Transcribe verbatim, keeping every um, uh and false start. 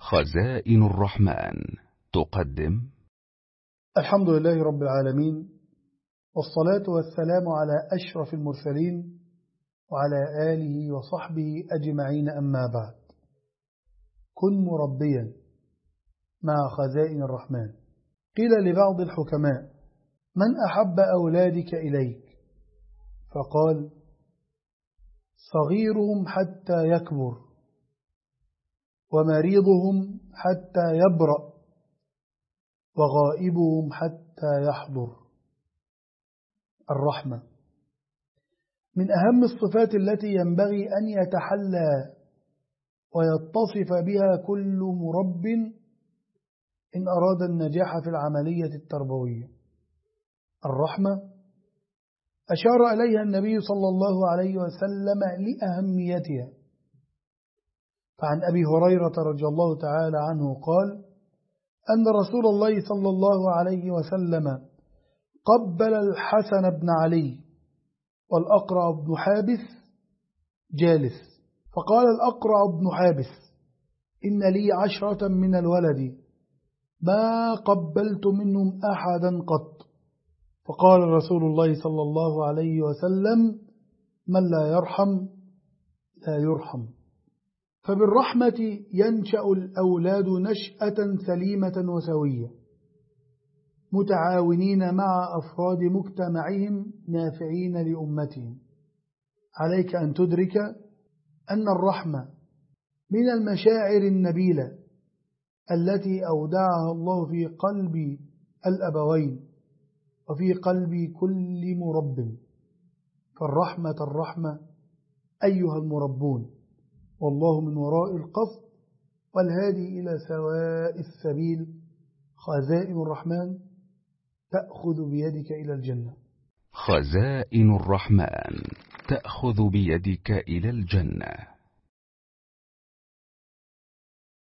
خزائن الرحمن تقدم. الحمد لله رب العالمين، والصلاة والسلام على أشرف المرسلين وعلى آله وصحبه أجمعين، أما بعد. كن مربيا مع خزائن الرحمن. قيل لبعض الحكماء: من أحب أولادك إليك؟ فقال: صغيرهم حتى يكبر، ومريضهم حتى يبرأ، وغائبهم حتى يحضر. الرحمة من أهم الصفات التي ينبغي أن يتحلى ويتصف بها كل مرب إن أراد النجاح في العملية التربوية. الرحمة أشار إليها النبي صلى الله عليه وسلم لأهميتها، فعن أبي هريرة رضي الله تعالى عنه قال أن رسول الله صلى الله عليه وسلم قبل الحسن بن علي والأقرع بن حابس جالس، فقال الأقرع بن حابس: إن لي عشرة من الولد ما قبلت منهم أحدا قط. فقال رسول الله صلى الله عليه وسلم: من لا يرحم لا يرحم. فبالرحمة ينشأ الأولاد نشأة سليمة وسوية، متعاونين مع أفراد مجتمعهم نافعين لأمتهم. عليك أن تدرك أن الرحمة من المشاعر النبيلة التي أودعها الله في قلب الأبوين وفي قلب كل مرب. فالرحمة الرحمة أيها المربون، والله من وراء القصد والهادي إلى سواء السبيل. خزائن الرحمن تأخذ بيدك إلى الجنة. خزائن الرحمن تأخذ بيدك إلى الجنة.